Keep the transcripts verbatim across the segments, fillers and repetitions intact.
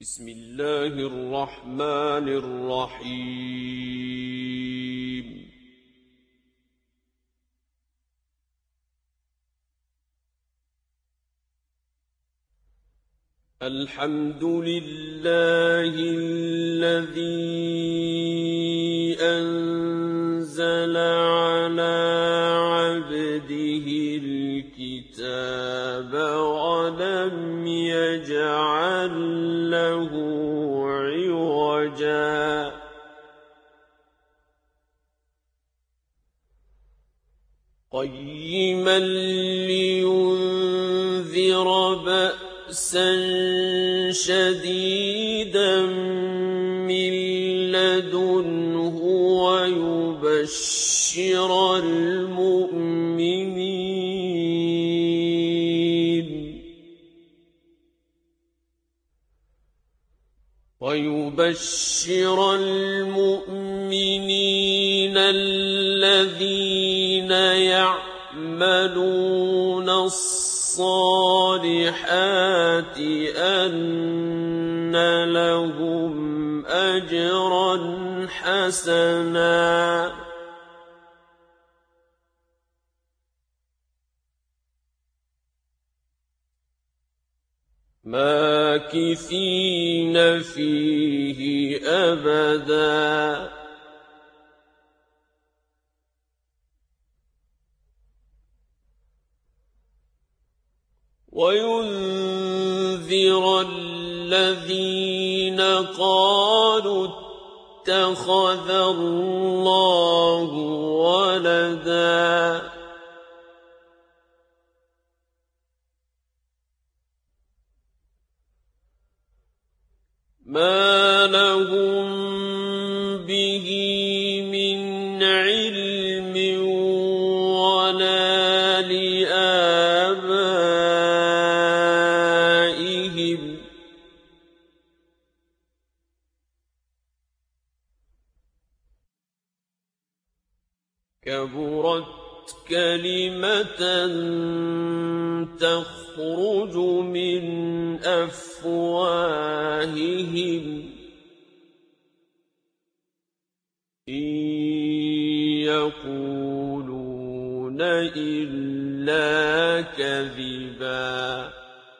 بسم الله الرحمن الرحيم. الحمد لله الذي أنزل على عبده الكتاب ولم يجعل له عوجا قيما لينذر بأسا شديدا من لدنه ويبشر المؤمنين ويبشر المؤمنين الذين يعملون الصالحات أن لهم أجرا حسنا ماكثين فيه أبدا وينذر الذين قالوا اتخذ الله ولدا ما لهم به من علم ولا لآبائهم كبرت كلمة تخرج من أفواههم إن يقولون إلا كذبا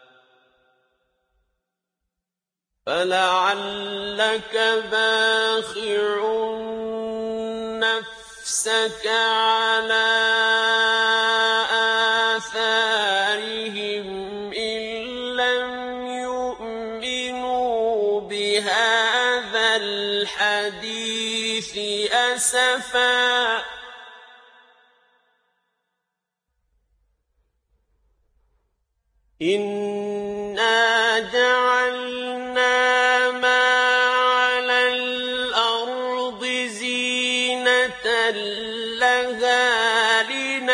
فلعلك باخع نفسك على آثارهم إن لم يؤمنوا بهذا الحديث أسفا إنا جعلنا ما على الأرض زينة لها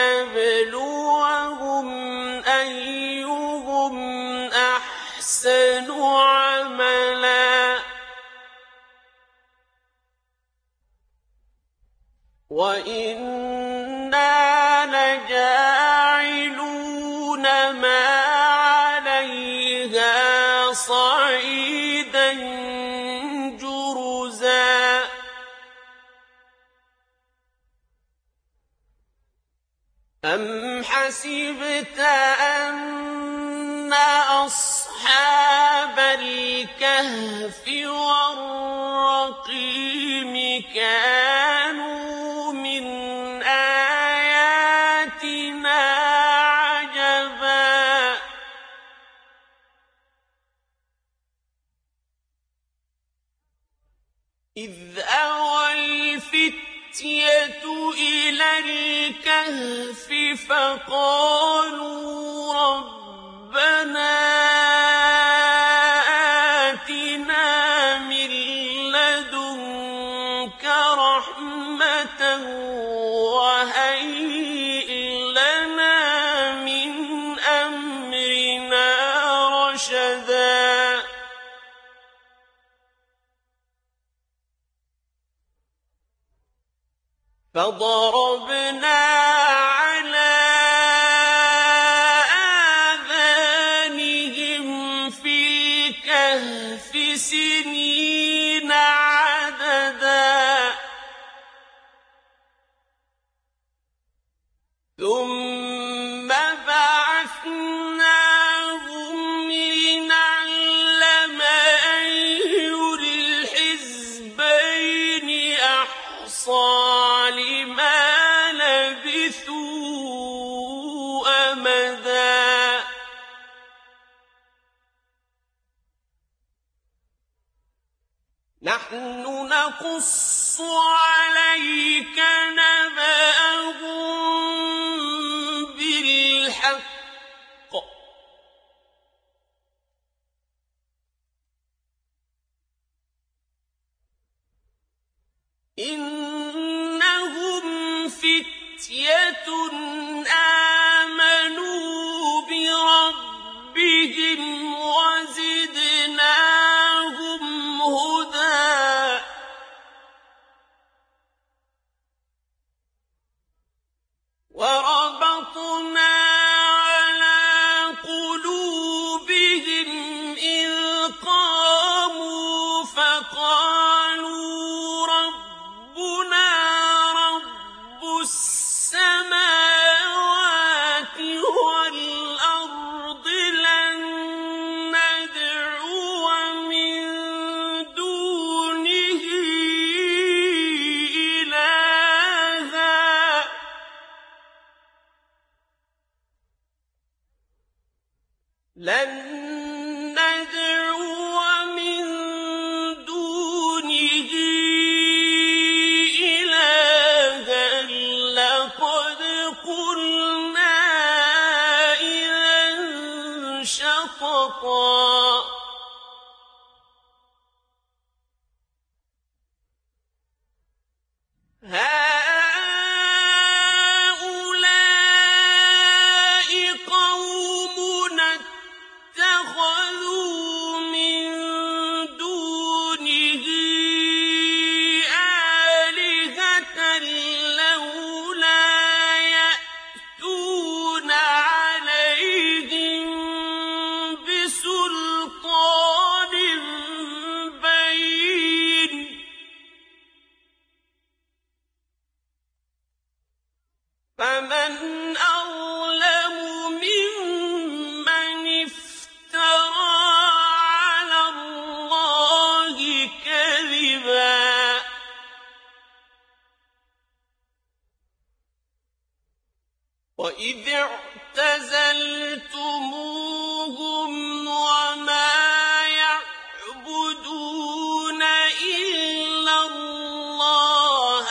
لنبلوهم أيهم أحسن عملا وإنا لجاعلون ما عليها صعيدا جرزا أم حسبت أن أصحاب الكهف والرقيم كانوا من آياتنا عجبا إذ أوى الفتية إلى الكهف فقالوا ربنا آتنا من لدنك رحمة وهيئ لنا من أمرنا رشدا فضربنا على آذانهم في الكهف أَلْفِ سِنِينَ عَدَدًا ثُمَّ بَعَثْنَاهُمْ لِنَعْلَمَ أَيُّ الْحِزْبَيْنِ أَحْصَىٰ لِمَا لَبِثُوا أَمَدًا نَحْنُ نَقُصُّ عَلَيْكَ نَبَأَهُم بِالْحَقِّ ۚ إِنَّهُمْ فِتْيَةٌ آمَنُوا بِرَبِّهِمْ وَزِدْنَاهُمْ هُدًى وَرَبَطْنَا عَلَىٰ قُلُوبِهِمْ إِذْ قَامُوا فَقَالُوا رَبُّنَا رَبُّ السَّمَاوَاتِ وَالْأَرْضِ لَن نَّدْعُوَ مِن دُونِهِ إِلَٰهًا لَن نَّدْعُوَ مِن دُونِهِ إِلَٰهًا لَّقَدْ قُلْنَا إِذًا شَطَطًا هَٰؤُلَاءِ قَوْمُنَا اتَّخَذُوا مِن دُونِهِ آلِهَةً لَّوْلَا يَأْتُونَ عَلَيْهِم بِسُلْطَانٍ بَيِّنٍ فَمَنْ أَظْلَمُ مِمَّنِ افْتَرَىٰ عَلَى اللَّهِ كَذِبًا وَإِذِ اعْتَزَلْتُمُوهُمْ وَمَا يَعْبُدُونَ إِلَّا اللَّهَ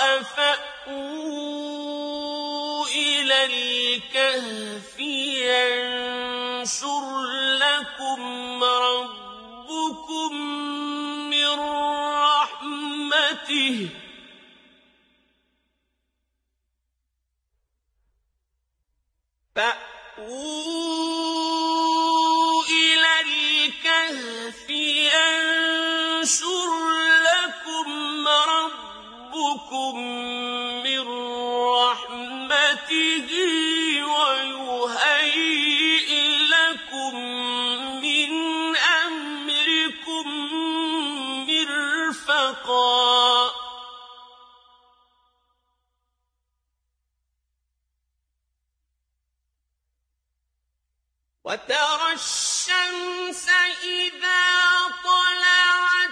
فَأْوُوا إِلَى الْكَهْفِ يَنشُرْ لَكُمْ رَبُّكُم مِّن رَّحْمَتِهِ ۚ فَأْوُوا إِلَى الْكَهْفِ يَنشُرْ لَكُمْ رَبُّكُم مِّن رَّحْمَتِهِ وَيُهَيِّئْ لَكُم مِّنْ أَمْرِكُم مِّرْفَقًا وَتَرَى الشَّمْسَ إِذَا طَلَعَت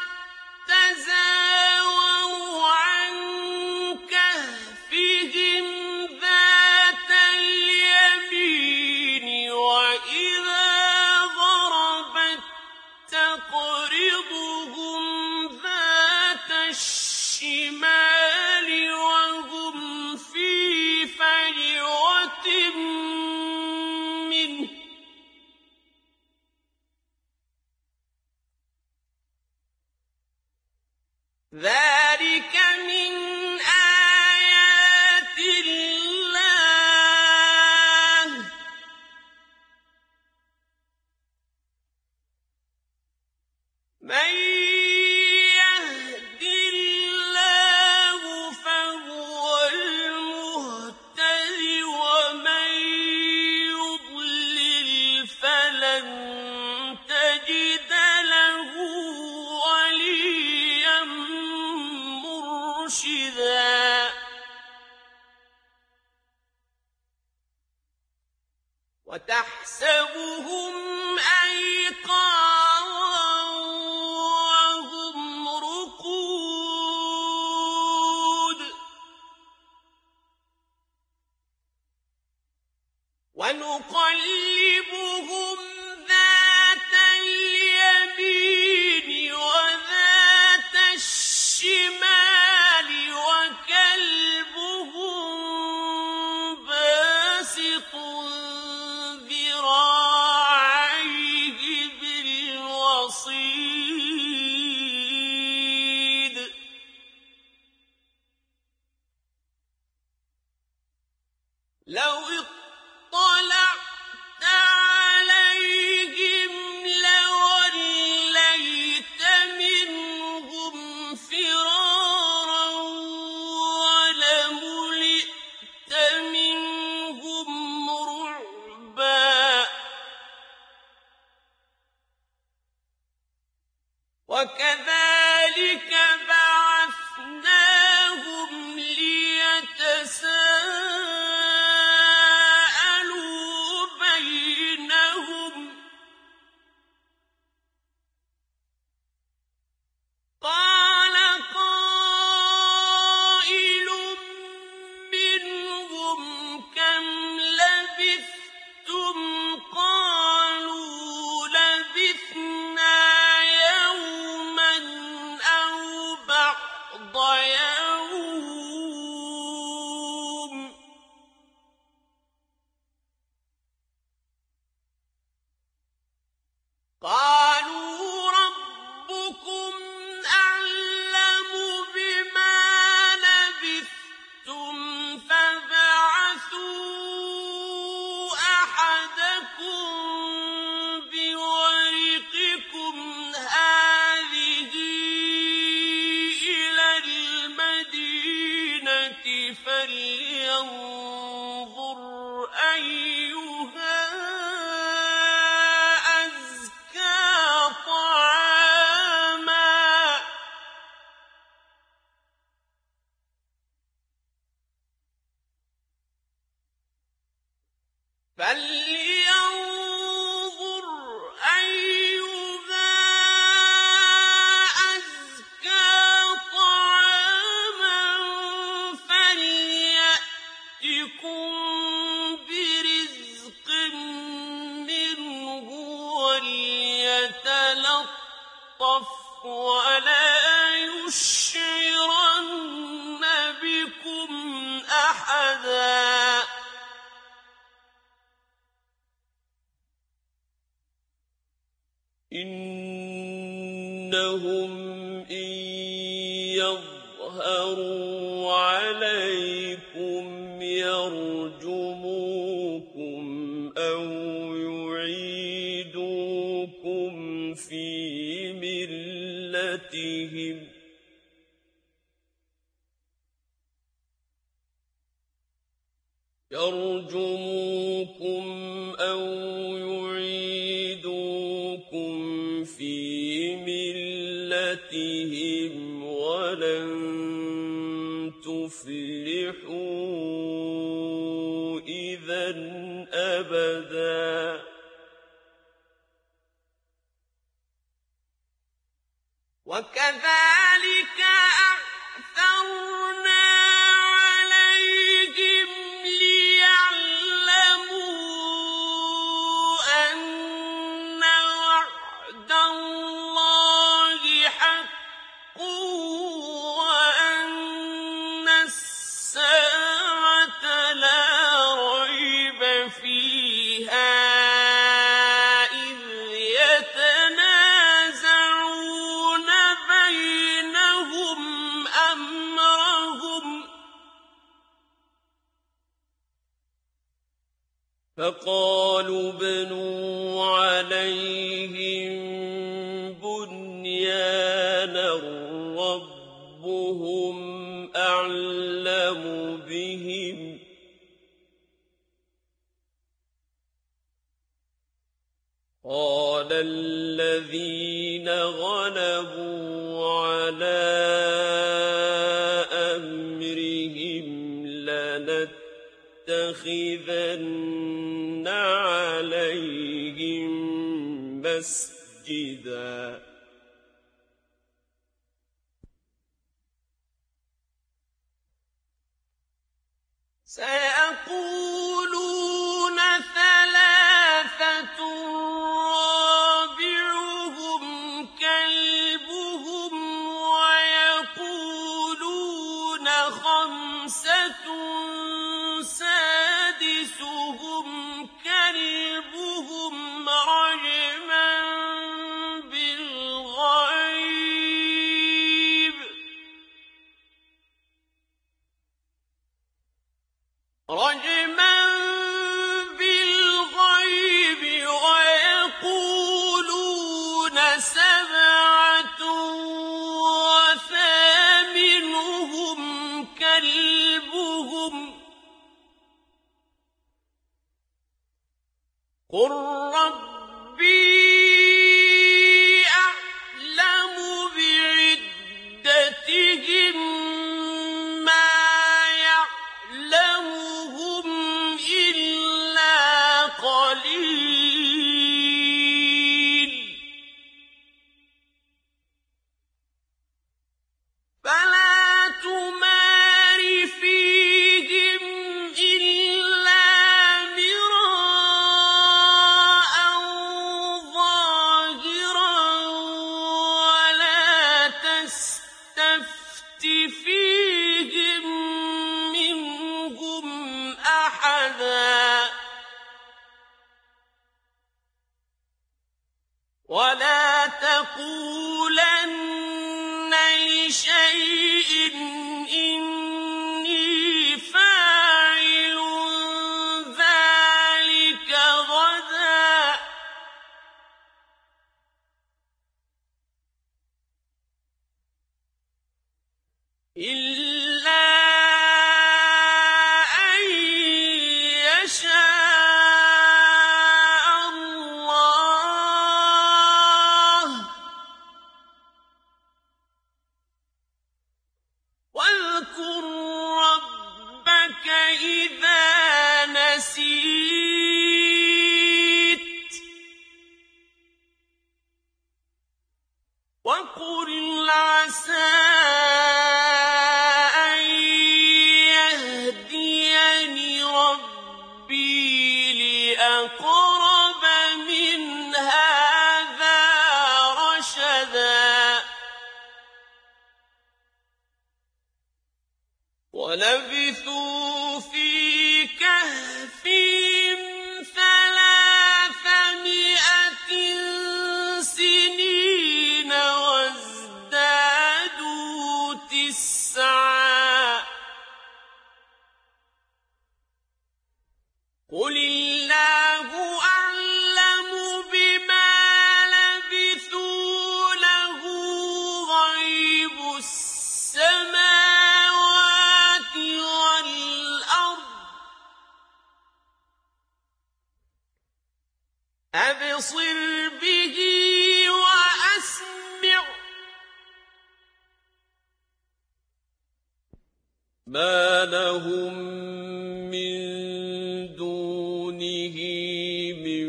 تَّزَاوَرُ عَن كَهْفِهِمْ ذَاتَ الْيَمِينِ وَإِذَا غَرَبَت تَّقْرِضُهُمْ ذَاتَ الشِّمَالِ وَهُمْ فِي فَجْوَةٍ مِّنْهُ ۚ ذَٰلِكَ مِنْ آيَاتِ اللَّهِ ۗ مَن يَهْدِ اللَّهُ فَهُوَ الْمُهْتَدِ ۖ وَمَن يُضْلِلْ فَلَن تَجِدَ لَهُ وتحسبهم أيقاظا وهم رقود ونقلبهم ذات اليمين وذات الشمال وكلبهم باسط ذراعيه بالوصيد لو اطلعت عليهم لوليت منهم فرارا ولملئت منهم رعبا وكذلك بعثناهم ليتساءلوا بينهم قال قائل منهم كم لبثتم قالوا لبثنا يوما أو بعض يوم قالوا ربكم أعلم بما لبثتم فابعثوا أحدكم بورقكم هذه إلى المدينة فلينظر أيها أزكى طعاما فلينظر أيها أزكى طعاما فليأتكم برزق منه وليتلطف ولا يشعرن بكم أحدا إنهم إن يظهروا عليكم يرجموكم أو يعيدوكم في ملتهم يرجموكم أو يعيدوكم في ملتهم ولن تفلحوا إذا أبدا وكذلك أعثرنا عليهم ليعلموا أن وعد الله حق وأن الساعة لا ريب فيها إذ يتنازعون بينهم أمرهم فقالوا ابنوا عليهم بنيانا ربهم أعلم بهم قال الذين غلبوا على أمرهم لنتخذن مسجدا سيقولون ثلاثة رابعهم كلبهم ويقولون خمسة سادسهم كلبهم رجما بالغيب رجما بالغيب ويقولون سبعة وثامنهم كلبهم قل ربي أعلم بعدتهم ما يعلمهم إلا قليل فلا تمار فيهم إلا مراء ظاهرا ولا تستفت فيهم منهم أحدا ولا تقولن لشيء إني فاعل ذلك غدا إلا أن يشاء الله واذكر ربك إذا نسيت وقل عسى أن يهديني ربي لأقرب من هذا رشدا ولبثوا في كهفهم ثلاثمائة سنين وازدادوا تسعا قل الله أعلم بما لبثوا له غيب السماوات والأرض أبصر به وأسمع ما لهم من دونه من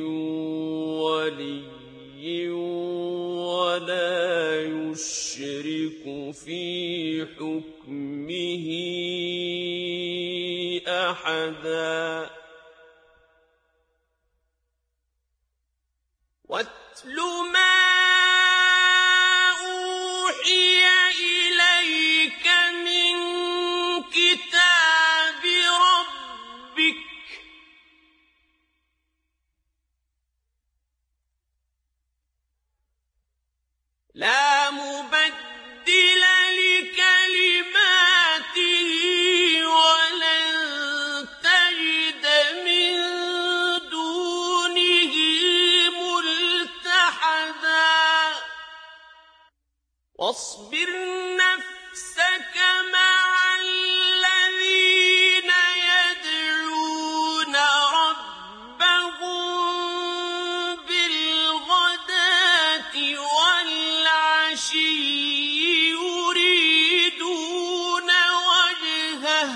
ولي ولا يشرك في حكمه أحدا واتل ما أوحي إليك من كتاب ربك لا مبدل لكلماته ولن تجد من دونه ملتحدا واصبر نفسك مع الذين يدعون ربهم بالغداة والعشي يريدون وجهه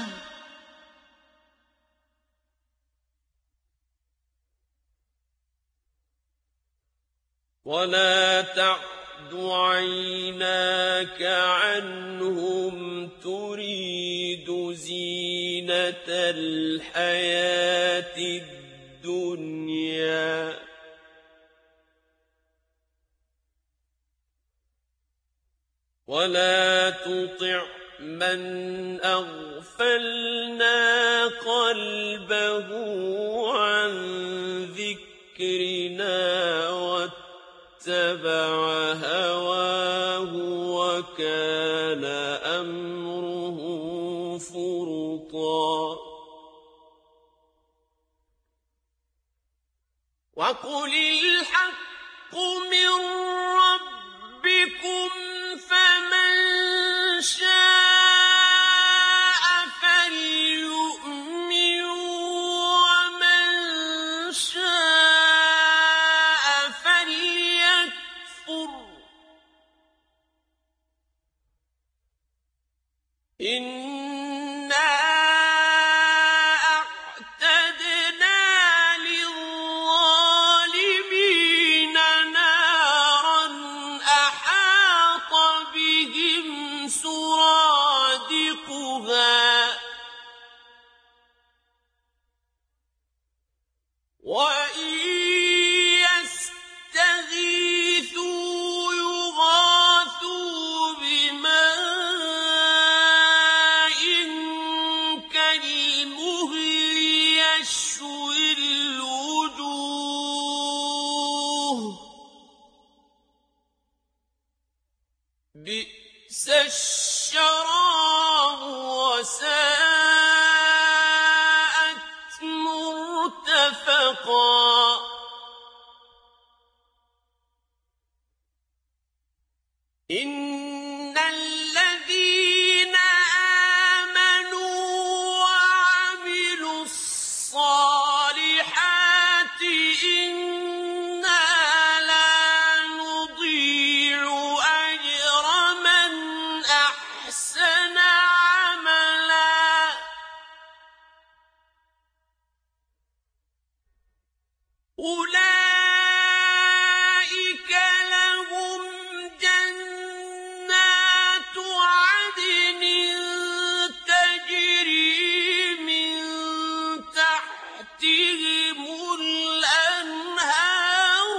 ولا تعد عيناك عنهم تريد زينة الحياة الدنيا ولا تطع من أغفلنا قلبه عن ذكرنا واتبع هواه وكان أمره فرطا وقل الحق من ربكم فمن شاء فليؤمن ومن شاء فليكفر إنا أعتدنا للظالمين نارا أحاط بهم سرادقها وإن يستغيثوا يغاثوا بماء كالمهل يشوي الوجوه بئس الشراب وساءت مرتفقا إن الذين آمنوا وعملوا الصالحات إنا لا نضيع أجر من أحسن عملا أولئك لهم جنات عدن تجري من تحتهم الأنهار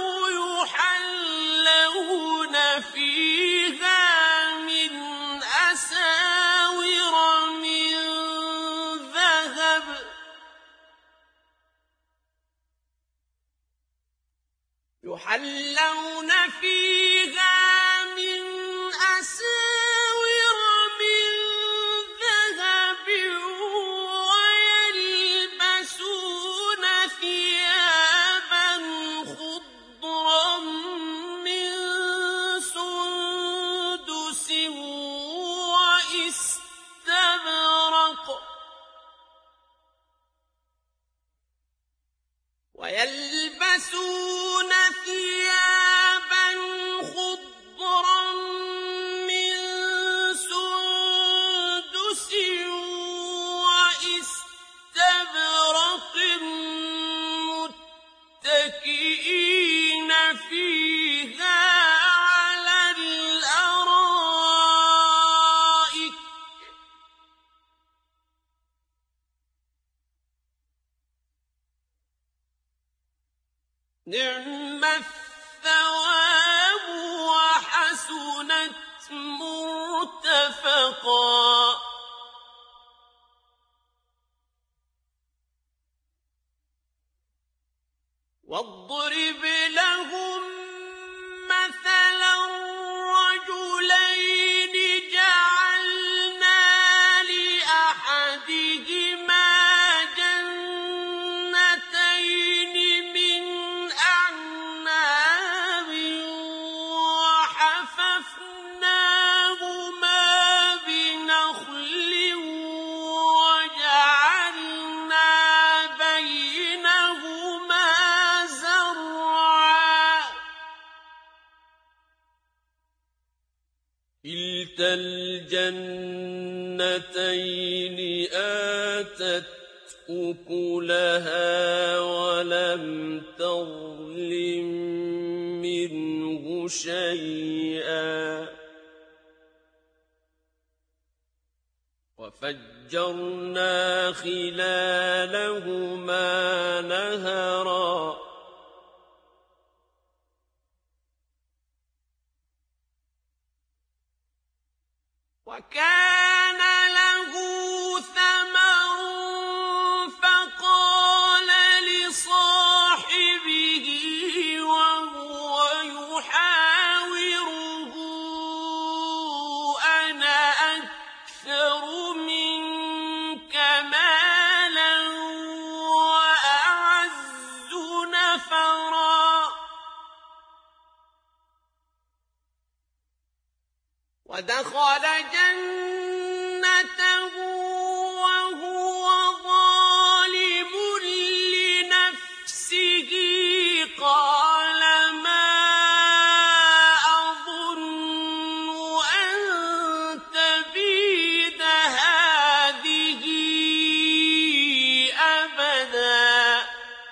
يحلون فيها من أساور من ذهب يحلون فيها من أساور من ذهب ويلبسون ثيابا خضرا من سندس واستبرق ويلبسون ثيابا خضرا من سندس واستبرق متكئين فيها على الأرائك نعم الثواب وحسنت مرتفقا واضرب لهم مثلا رجلين جعلنا لأحدهما جنتين من أعناب وحففناهما بنخل وجعلنا بينهما زرعا كلتا الجنتين آتت أكلها ولم تظلم منه شيئا وفجرنا خلالهما نهرا وكان له ثمر فقال لصاحبه وهو يحاوره أنا أكثر منك مالا وأعز نفرا ودخل جنته وهو ظالم لنفسه قال ما أظن أن تبيد هذه أبدا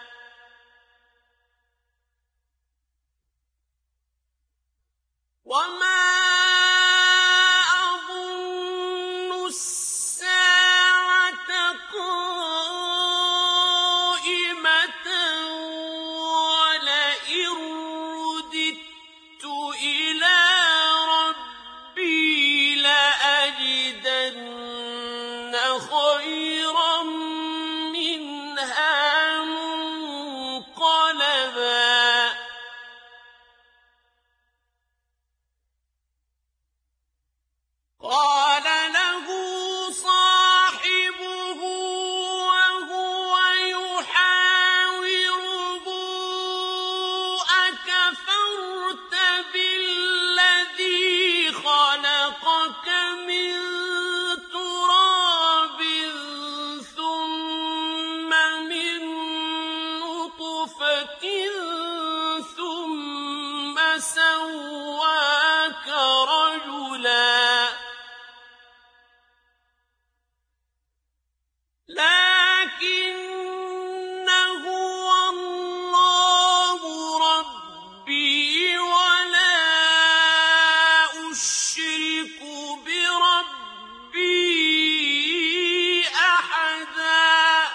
وما خيرا منها منقلبا قال له صاحبه وهو يحاوره أكفرت بالذي خلقك من سواك رجلا لكن هو الله ربي ولا أشرك بربي أحدا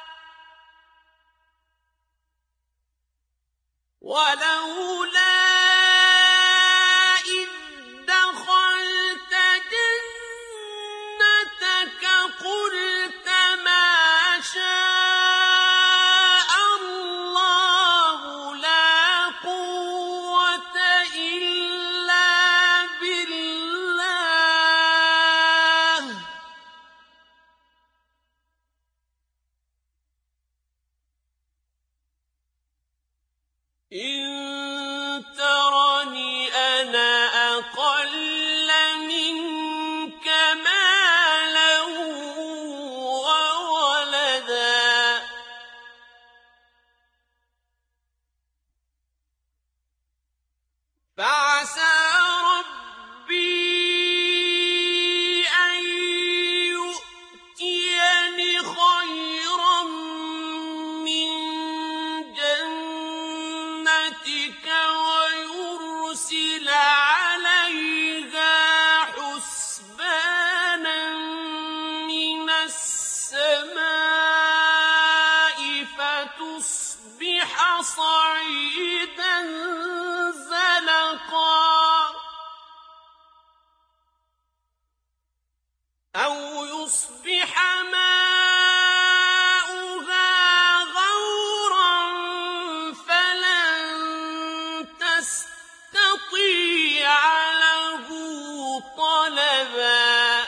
ولولا قلت ما شاء الله لا قوة إلا بالله إن ترني أنا أقل منك مالا وولدا فعسى ربي أن يؤتيني خيرا من جنتك ويرسل عليها حسبانا من السماء فتصبح صعيدا زلقا أو يصبح ماؤها غورا فلن تستطيع له طلبا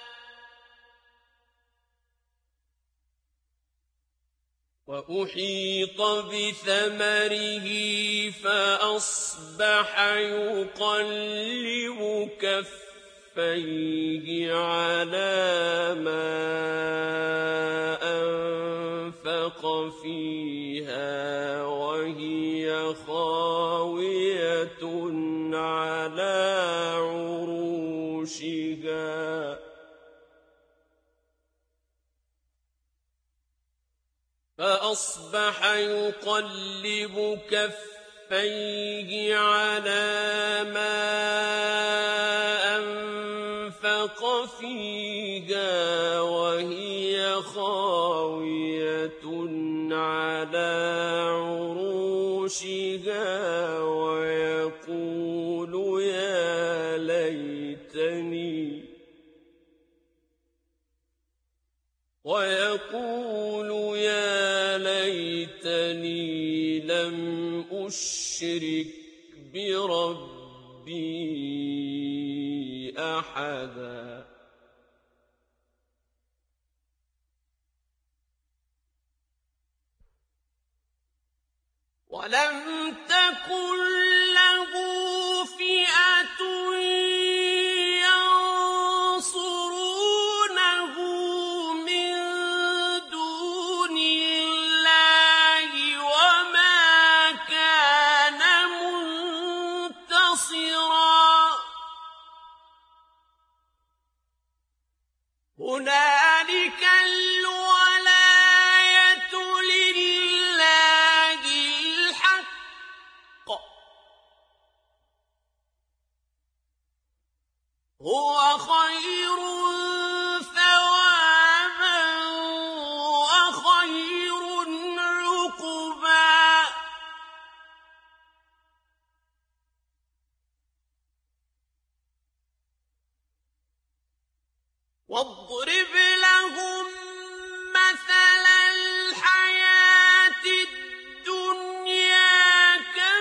وأحيط بثمره فأصبح يقلب كفيه على ما أنفق فيها وهي خاوية على عروشها فأصبح يقلب كفيه كفيه على ما أنفق فيها وهي خاوية على عروشها ويقول يا ليتني ويقول يا ليتني لم أشرك بربي أحدا ولم تكن له فئة ينصرونه من دون الله وما كان منتصرا هنالك الولاية لله الحق هو خير ثوابا وخير عقبا واضرب لهم مثل الحياة الدنيا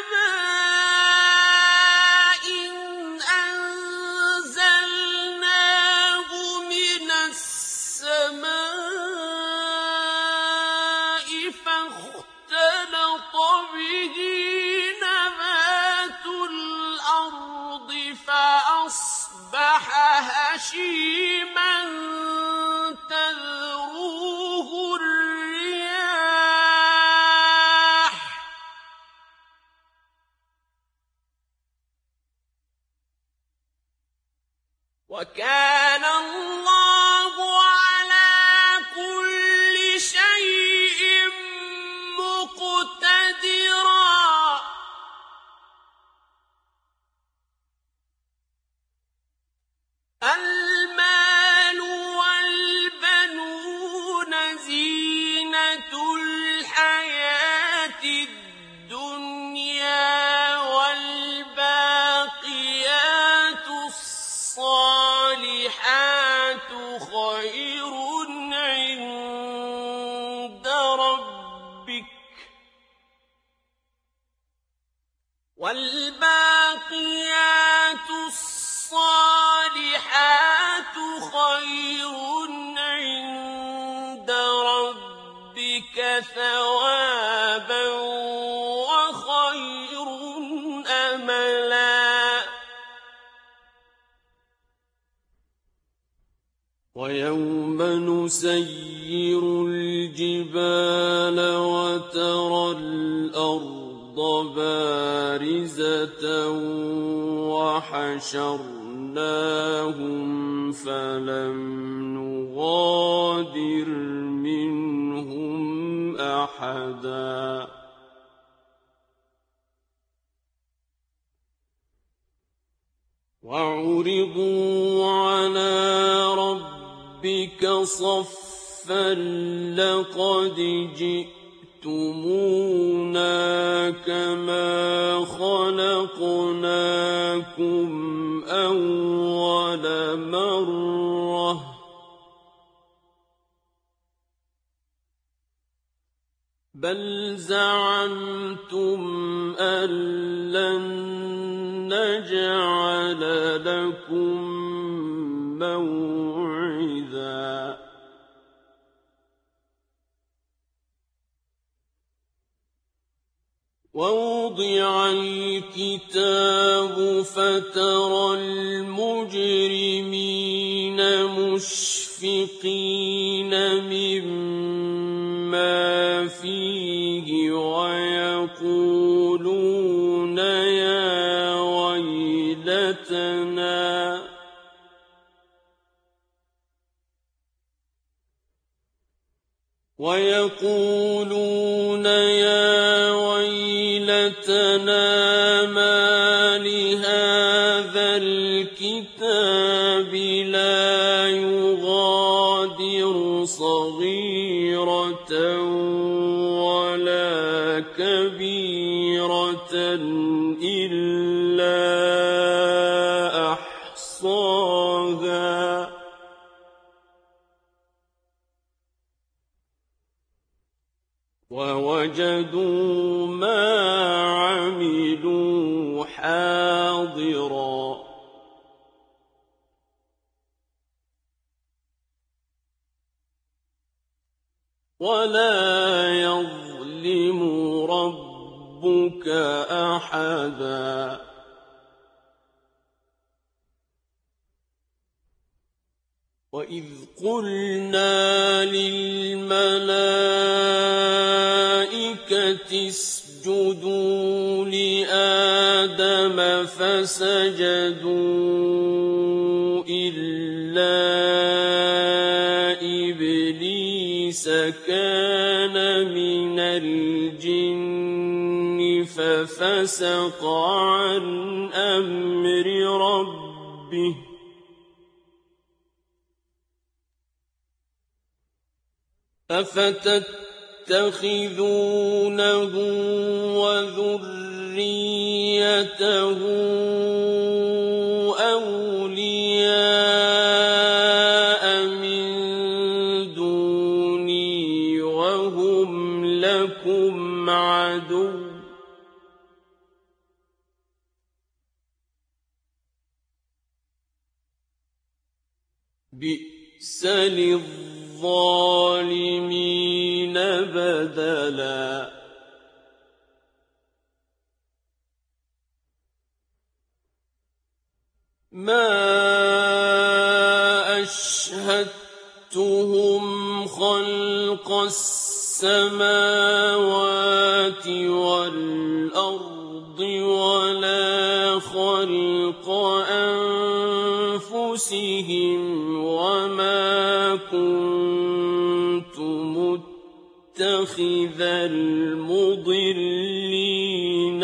كماء أنزلناه من السماء فاختلط به نبات الأرض فأصبح هشيما تذروه الرياح وكان الله على كل شيء مقتدرا المال والبنون زينة الحياة الدنيا والباقيات الصالحات خير عند ربك والباقيات الصالحات خير عند ربك ثوابا وخير أملا ويوم نسير الجبال وترى الأرض بارزة وحشرناهم فلم نغادر منهم أحدا وعرضوا على ربك صفا لقد جئتمونا كما خلقناكم أول مرة بل زعمتم أن لن نجعل لكم موعدا ووضع الكتاب فترى المجرمين مشفقين مما فيه ويقولون يا ويلتنا ويقولون يا ويلتنا الكتاب لا يغادر صغيرة ولا كبيرة إلا أحصاها ووجدوا ما عملوا حاضرا ولا يظلم ربك أحدا وإذ قلنا للملائكة اسجدوا لآدم فسجدوا إلا إبليس كان من الجن ففسق عن أمر ربه أفتتخذونه وذريته أولياء من دوني وهم لكم عدو بئس للظالمين بدلا ما أشهدتهم خلق السماوات والأرض ولا خلق أنفسهم وما كنت متخذ المضلين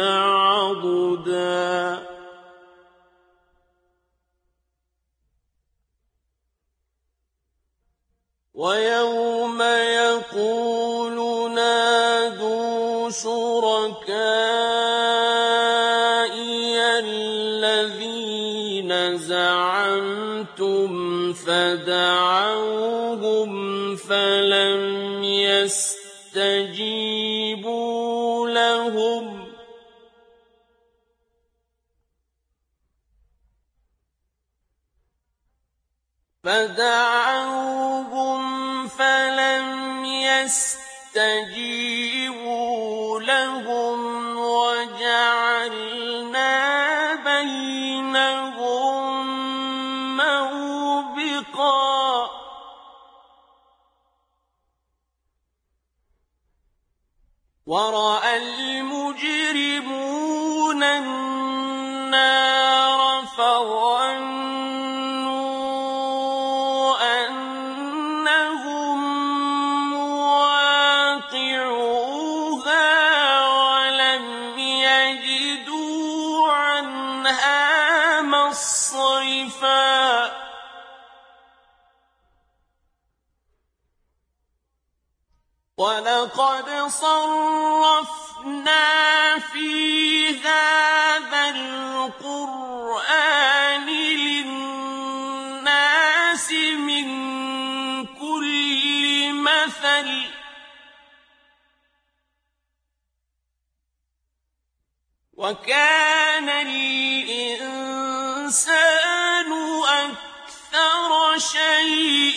عضدا ويوم يقول نادوا شركائي الذين زعمتم فدعوهم فلم يستجيبوا لهم فدعوهم فلم يستجيبوا لهم وجعلنا بينهم موبقا ورأى المجرمون النار فظنوا أنهم مواقعوها ولم يجدوا عنها مصرفا ولقد صرفنا في هذا القرآن للناس من كل مثل وكان الإنسان أكثر شيء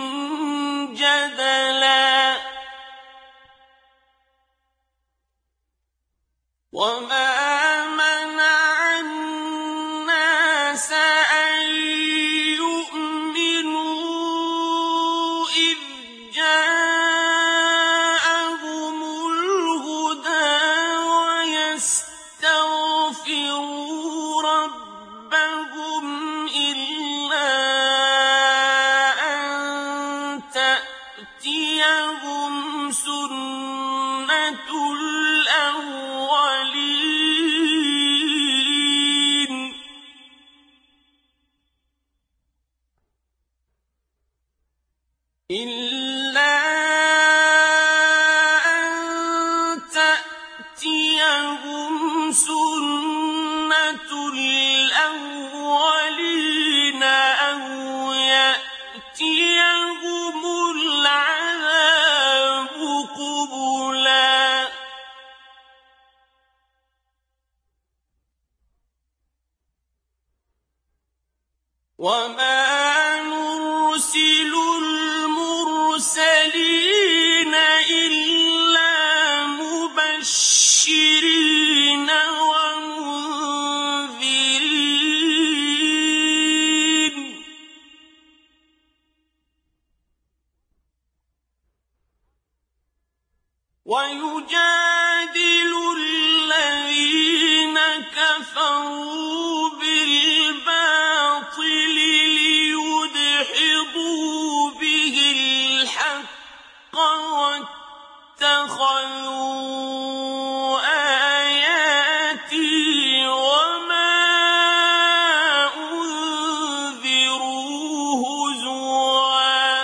جدلا وما منع الناس أن يؤمنوا إذ جاءهم الهدى ويستغفروا ربهم إلا أن إِلَّا أَن تَأْتِيَهُمْ سُنَّةُ الْأَوَّلِينَ أَوْ يَأْتِيَهُمُ الْعَذَابُ قُبُلًا وَمَا نُرْسِلُ الْمُرْسَلِينَ إِلَّا مُبَشِّرِينَ وَمُنذِرِينَ وَيُجَادِلُ الَّذِينَ كَفَرُوا بِالْبَاطِلِ لِيُدْحِضُوا بِهِ الْحَقَّ وَاتَّخَذُوا آيَاتِي وَمَا أُنذِرُوا هُزُوًا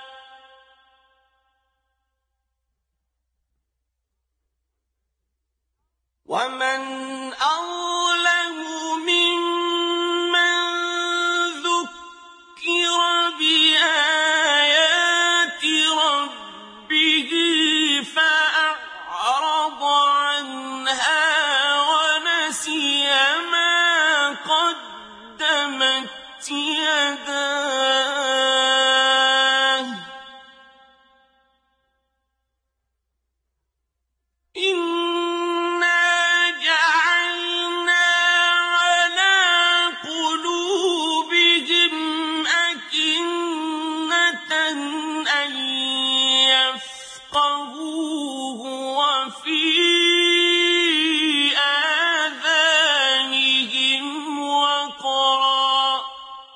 وَمَنْ أَظْلَمُ مِمَّن ذُكِّرَ بِآيَاتِ رَبِّهِ فَأَعْرَضَ عَنْهَا وَنَسِيَ مَا قَدَّمَتْ يَدَاهُ إِنَّا جَعَلْنَا عَلَىٰ قُلُوبِهِمْ أَكِنَّةً أَن يَفْقَهُوهُ وَفِي آذَانِهِمْ وَقْرًا ۚ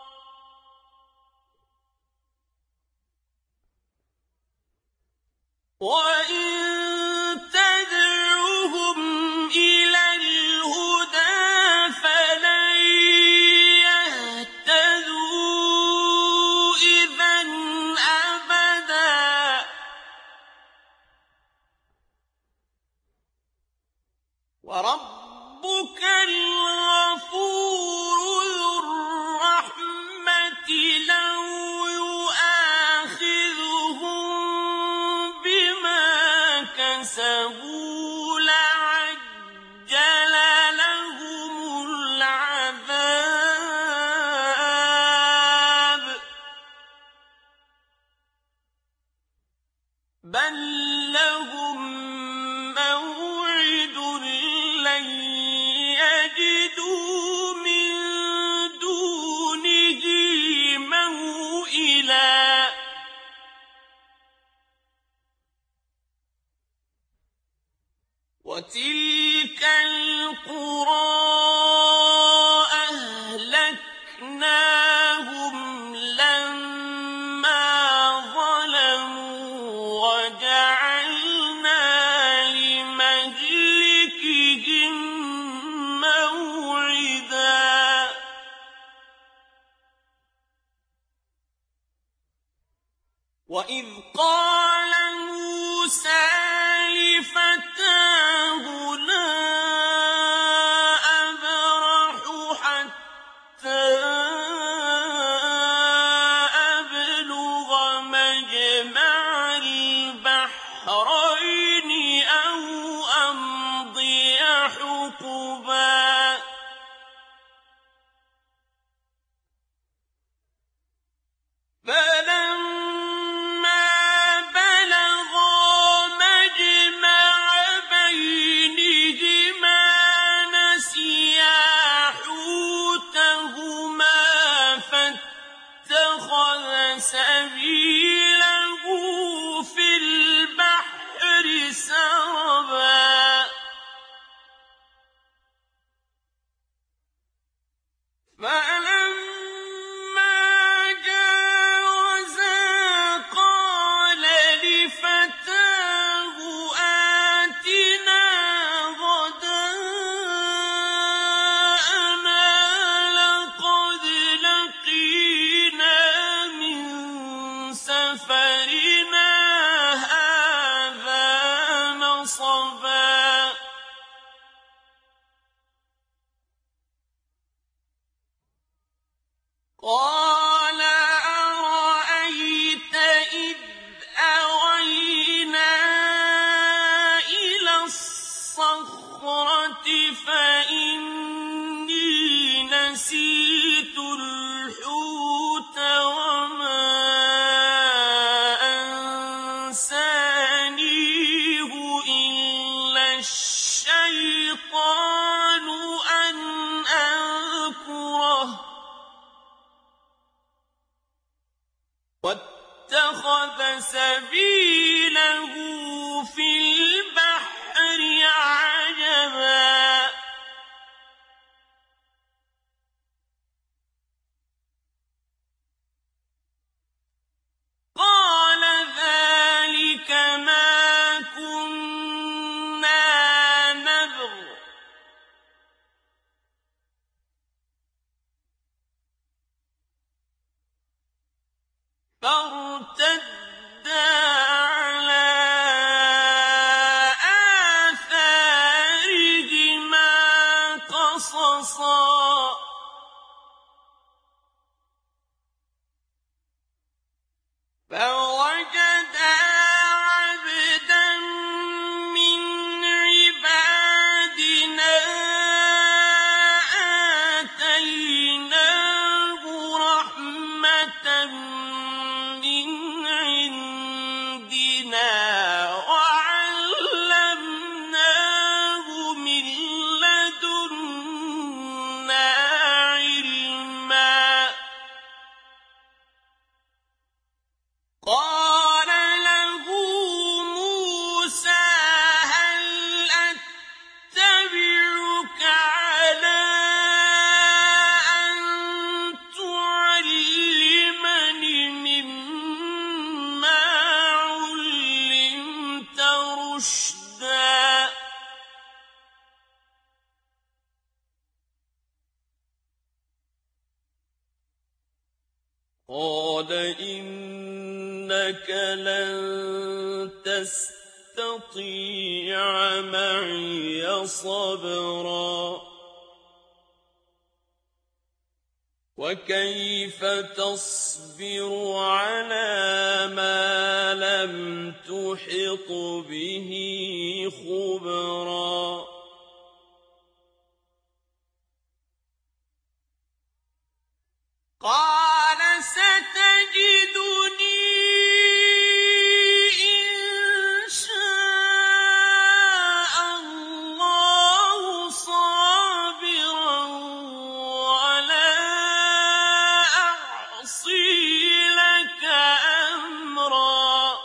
وَإِن تَدْعُهُمْ إِلَى الْهُدَىٰ فَلَن يَهْتَدُوا إِذًا أَبَدًا ۖ وَرَبُّكَ الْغَفُورُ ذُو الرَّحْمَةِ لَوْ يُؤَاخِذُهُم بِمَا كَسَبُوا لَعَجَّلَ لَهُمُ الْعَذَابَ ۚ بَل لَّهُم مَّوْعِدٌ لَّن يَجِدُوا مِن دُونِهِ مَوْئِلًا وَتِلْكَ الْقُرَىٰ أَهْلَكْنَاهُمْ لَمَّا ظَلَمُوا وَجَعَلْنَا لِمَهْلِكِهِم مَّوْعِدًا وَإِذْ قَالَ مُوسَىٰ لِفَتَاهُ لَا أَبْرَحُ حَتَّىٰ أَبْلُغَ مَجْمَعَ الْبَحْرَيْنِ أَوْ أَمْضِيَ حُقُبًا فَلَمَّا بَلَغَا مَجْمَعَ بَيْنِهِمَا نَسِيَا حُوتَهُمَا فَاتَّخَذَ سَبِيلَهُ فِي الْبَحْرِ سَرَبًا فَلَمَّا جَاوَزَا قَالَ لِفَتَاهُ آتِنَا غَدَاءَنَا لَقَدْ لَقِينَا مِن واتخذ سبيله في البحر عجبا قال ذلك ما كنا نبغ فارتدا على آثارهما قصصا فوجدا عبدا من عبادنا آتيناه رحمة من عندنا وعلمناه من لدنا علما قال له موسى هل أتبعك على أن تعلمني مما علمت رشدا قال إنك لن تستطيع معي صبرا وكيف تصبر على ما لم تحط به خبرا قال ستجدني إن شاء الله صابرا ولا أعصي لك أمرا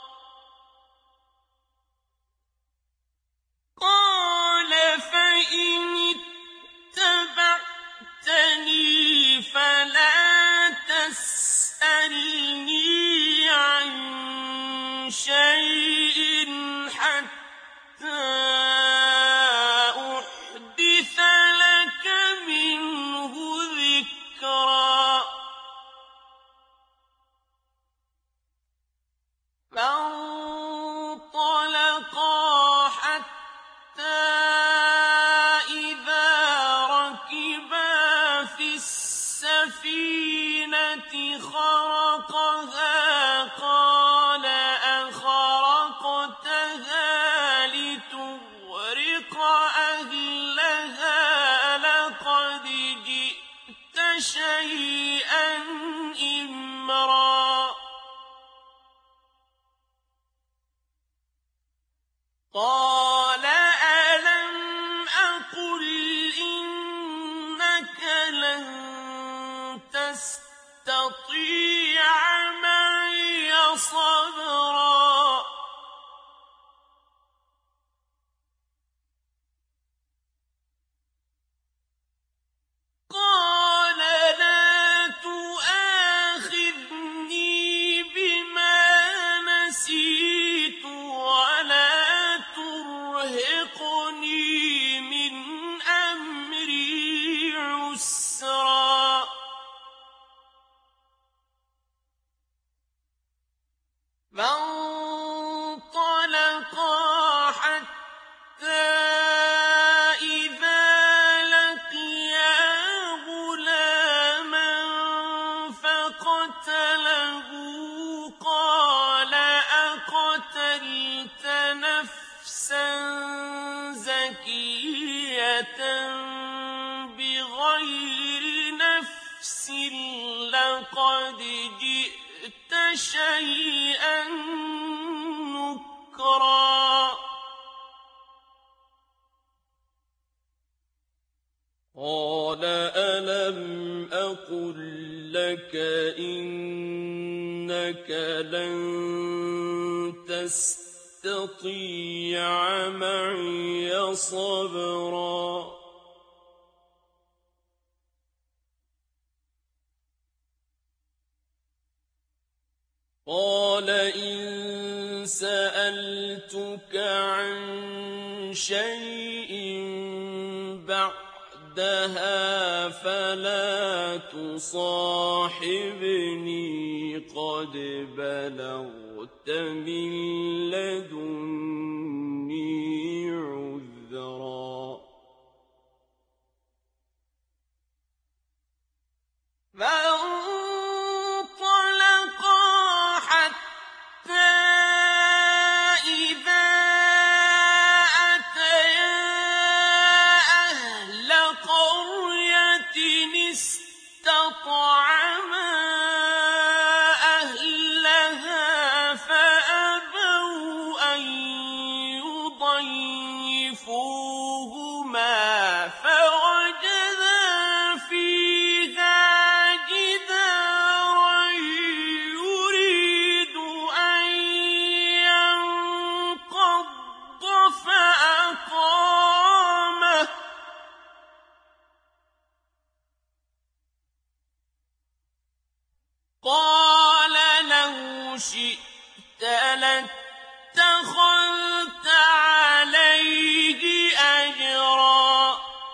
قال فإن اتبعتني فلا تسألني عن شيء حتى أحدث لك منه ذكرا فانطلقا حتى إذا ركبا في السفينة خرقها قال أخرقتها لتغرق أهلها لقد جئت شيئا إمرا قال ألم أقل إنك لن تستطيع معي صبرا قال لا تؤاخذني بما نسيت ولا ترهقني من أمري عسرا فانطلقا حتى إذا لقيا غلاما فقتله قال أقتلت نفسا زكية بغير نفس لقد جئت شيئا نكرا قال ألم أقل لك إن إِنَّكَ لَن تَسْتَطِيعَ مَعِيَ صَبْرًا قَالَ إِن سَأَلْتُكَ عَن شَيْءٍ بَعْدَهَا فَلَا تُصَاحِبْنِي قَدْ بَلَغْتَ مِن لَّدُنِّي عُذْرًا قَالَ لَوْ شِئْتَ لَاتَّخَذْتَ عَلَيْهِ أَجْرًا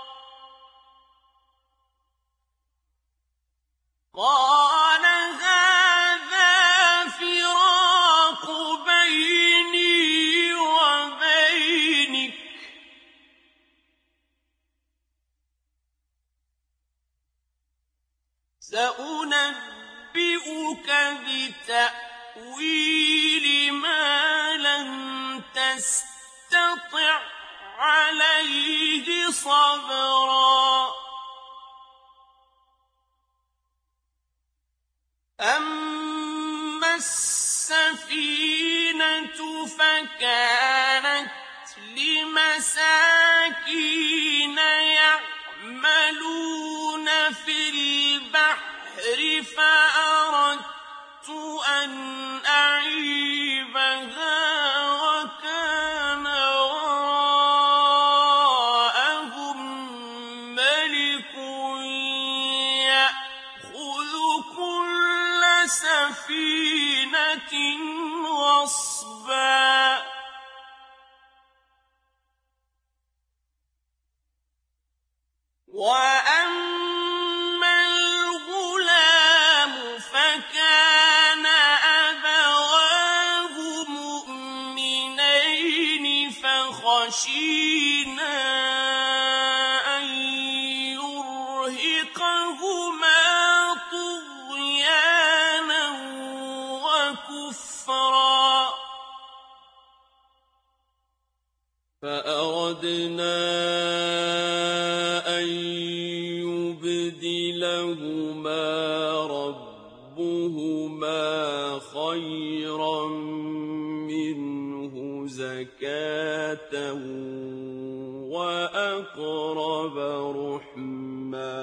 قَالَ هَٰذَا فِرَاقُ بَيْنِي وَبَيْنِكَ ۚ سَأُنَبِّئُكَ بِتَأْوِيلِ مَا لَمْ تَسْتَطِع عَّلَيْهِ صَبْرًا أَمَّا السَّفِينَةُ فَكَانَتْ لِمَسَاكِينَ يَعْمَلُونَ فِي الْبَحْرِ فَأَرَدتُّ أَنْ أَعِيبَهَا وَكَانَ وَرَاءَهُم مَّلِكٌ يَأْخُذُ كُلَّ سَفِينَةٍ غَصْبًا وَأَمَّا الْغُلَامُ فَكَانَ أَبَوَاهُ مُؤْمِنَيْنِ فَخَشِينَا أَن يُرْهِقَهُمَا طُغْيَانًا وَكُفْرًا فَأَرَدْنَا أَن يُبْدِلَهُمَا رَبُّهُمَا خَيْرًا مِّنْهُ زَكَاةً وَأَقْرَبَ رُحْمًا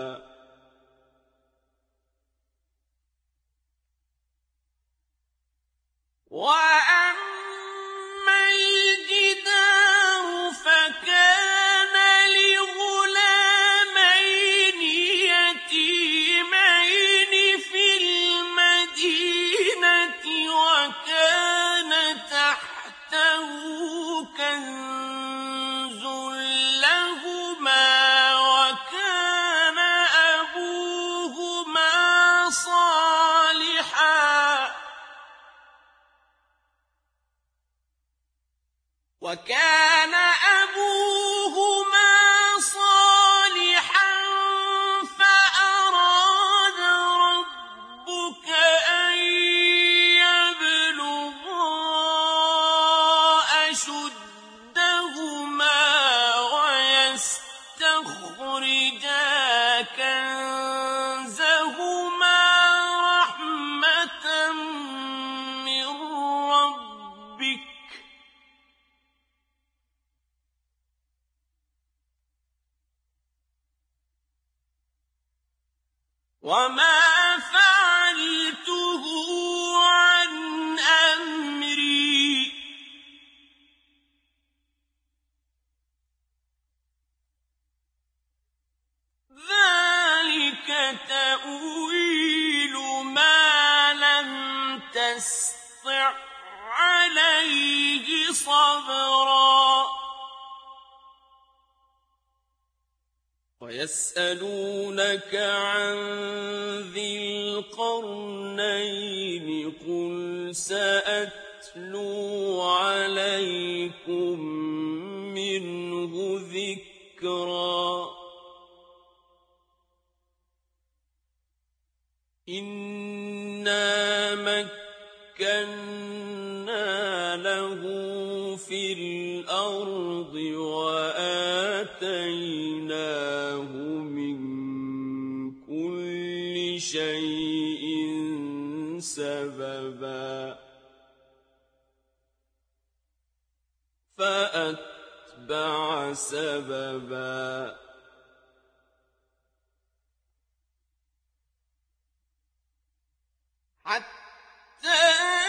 وَأَمَّا الْجِدَارُ فَكَانَ لِغُلَامَيْنِ يَتِيمَيْنِ فِي الْمَدِينَةِ وَكَانَ تَحْتَهُ كَنزٌ لَّهُمَا وَكَانَ أَبُوهُمَا صَالِحًا وَكَانَ أَبُوهُمَا صَالِحًا فَأَرَادَ رَبُّكَ أَن يَبْلُغَا أَشُدَّهُمَا وَيَسْتَخْرِجَا كَنزَهُمَا رَحْمَةً مِّن رَّبِّكَ ۚ وَمَا فَعَلْتُهُ تسطع عليه صبرا ويسألونك عن ذي القرنين قل سأتلو عليكم منه ذكرا إنا مكنا له في الأرض وآتيناه من كل شيء سببا فأتبع سببا حتى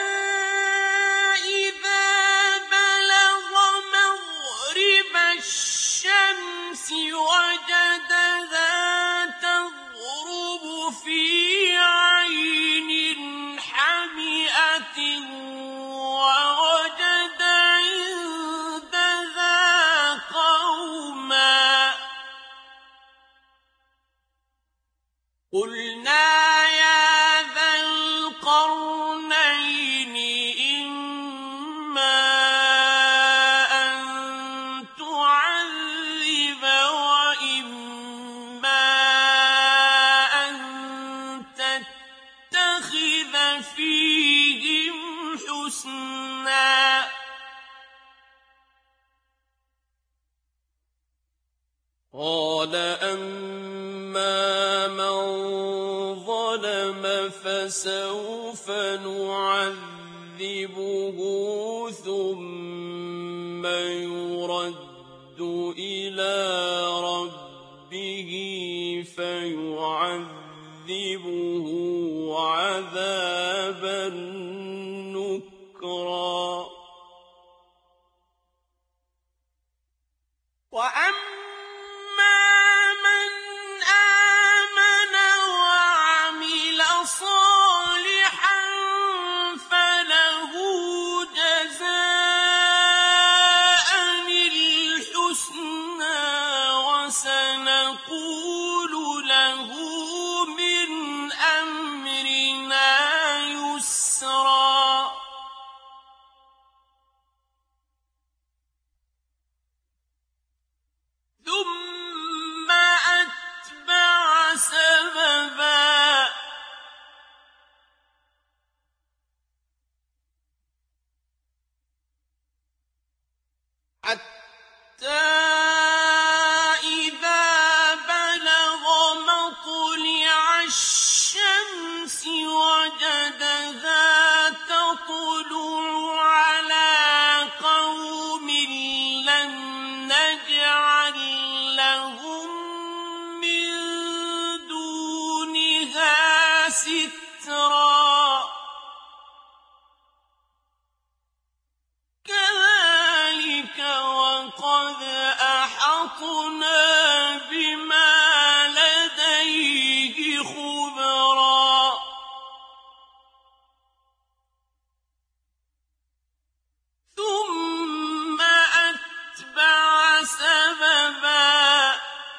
إذا بلغ مغرب الشمس وجدها تغرب في عين حمئة ووجد عندها قوما قلنا يا القرنين إما أن تعذب وإما أن تتخذ فيهم حسنا قال أما من ظلم فسوف نعذبه ثم يرد إلى ربه فيعذبه عذابا نكرا وأما صالحا فله جزاء الحسنى وسنقول له من أمرنا يسرا ثم أتبع سببا حتى إذا بلغ مطلع الشمس وجدها تطلع على قوم لم نجعل لهم من دونها سترا كذلك وقد أحطنا بما لديه خبرا ثم أتبع سببا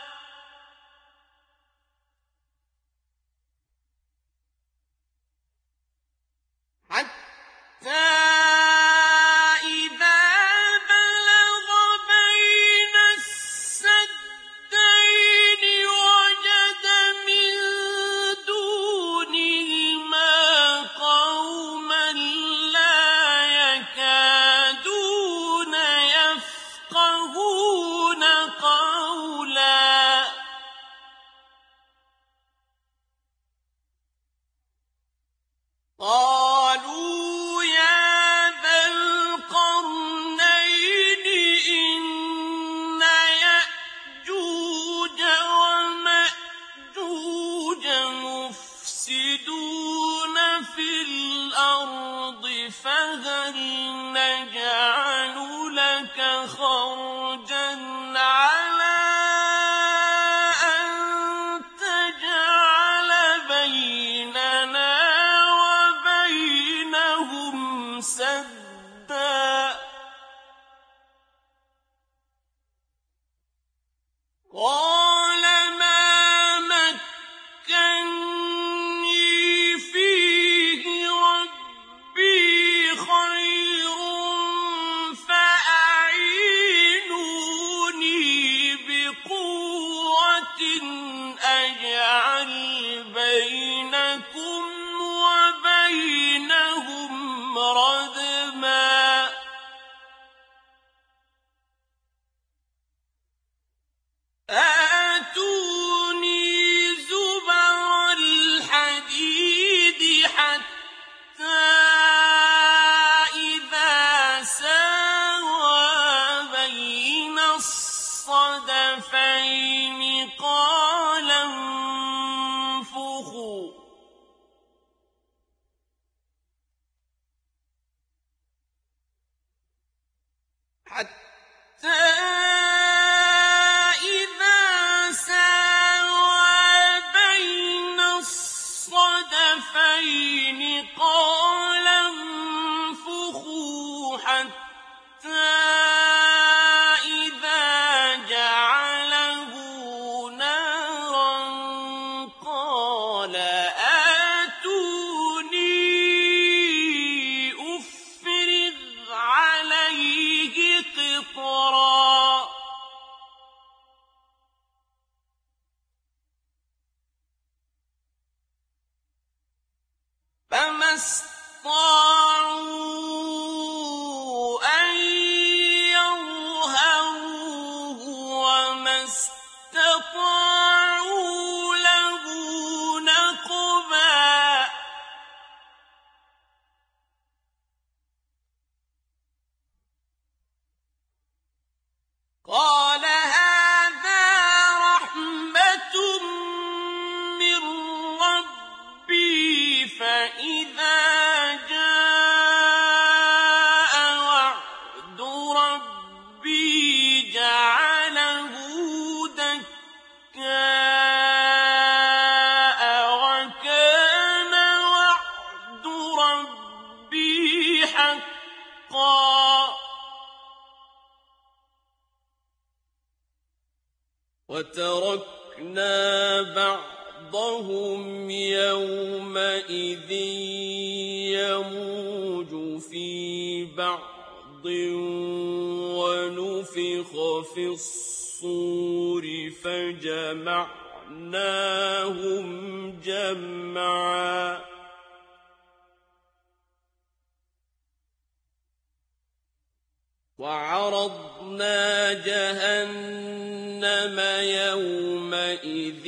حتى قالوا يا ذا القرنين إن يأجوج ومأجوج مفسدون في الأرض فهل نجعل لك خرجا على أن تجعل بيننا وبينهم حتى إذا ساوى بين الصدفين قال انفخوا حتى إذا جعله نارا قال آتوني أفرغ عليه قطرا فما استطاعوا أن يظهروه وما استطاعوا له نقبا قال هذا رحمة من ربي فإذا جاء وعد ربي جعله دكاء وكان وعد ربي حقا وتركنا بعضهم يومئذ يموج في بعض ونفخ في الصور فجمعناهم جمعا وعرضنا جهنم يومئذ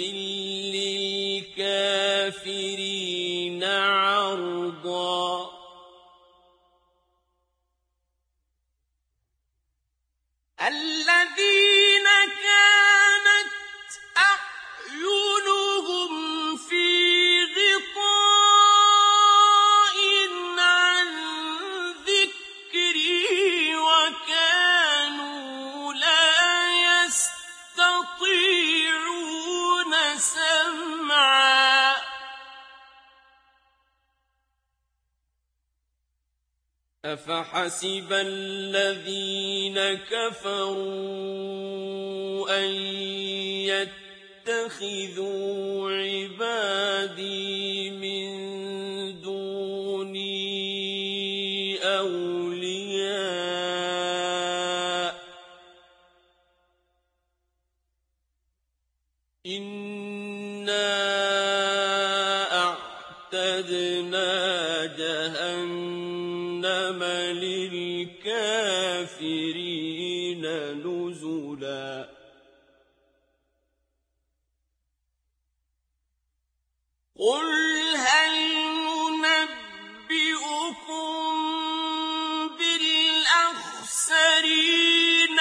للكافرين عرضا الذين كانت أعينهم في غطاء عن ذكري وكانوا لا يستطيعون سمعا أفحسب الذين كفروا أن يتخذوا عبادي من دوني أولياء إنا أعتدنا جهنم للكافرين نزلا قل هل ننبئكم بالأخسرين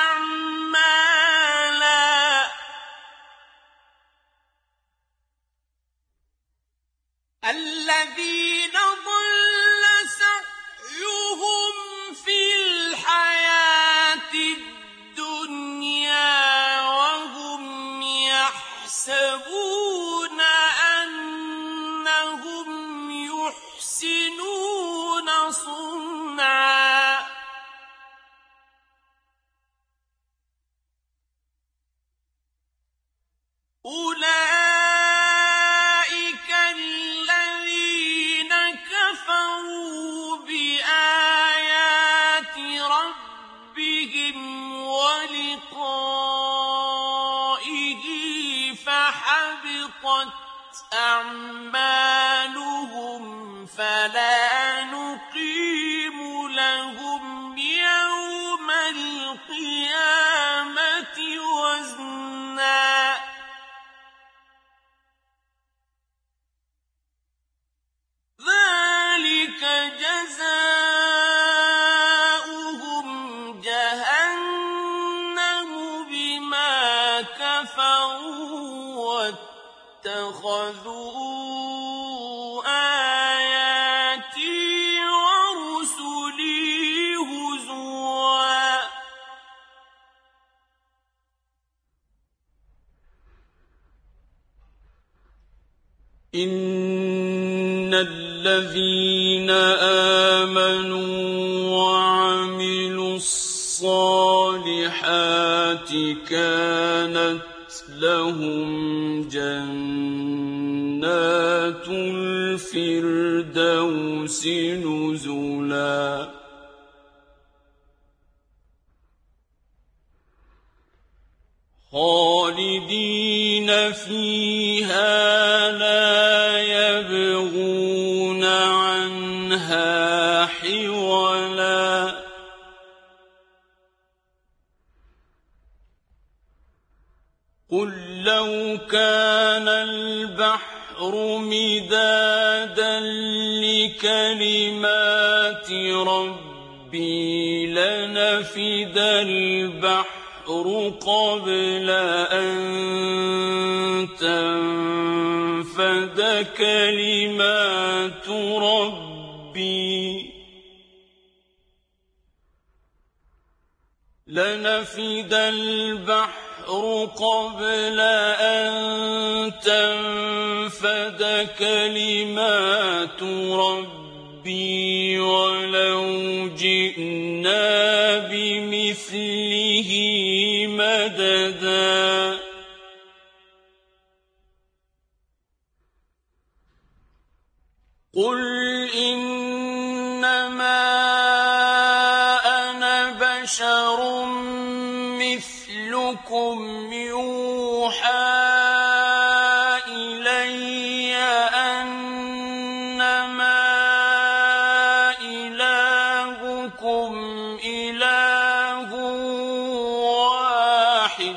أعمالا الذين ضل سعيهم في الحياة الدنيا وهم يحسبون أنهم يحسنون صنعا أولئك الذين كفروا بآيات ربهم ولقائه فحبطت أعمالهم فلا نقيم لهم يوم القيامة وزنا ذلك جزاؤهم جهنم بما كفروا واتخذوا آياتي ورسلي هزوا الذين آمنوا وعملوا الصالحات كانت لهم جنات الفردوس نزلا خالدين فيها لا يبغون عنها حولا قل لو كان البحر مدادا لكلمات ربي لنفد البحر قبل أن تنفد كلمات ربي لنفد البحر قبل أن تنفد كلمات ربي ولو جئنا بمثله مددا قل إنما أنا بشر مثلكم يوحى إلي أنما إلهكم إله واحد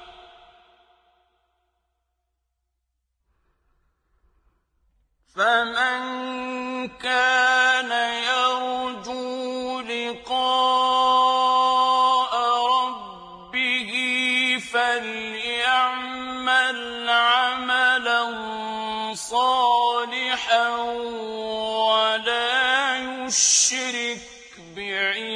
فمن كان يرجو لقاء ربه فليعمل عملا صالحا ولا يشرك بعبادة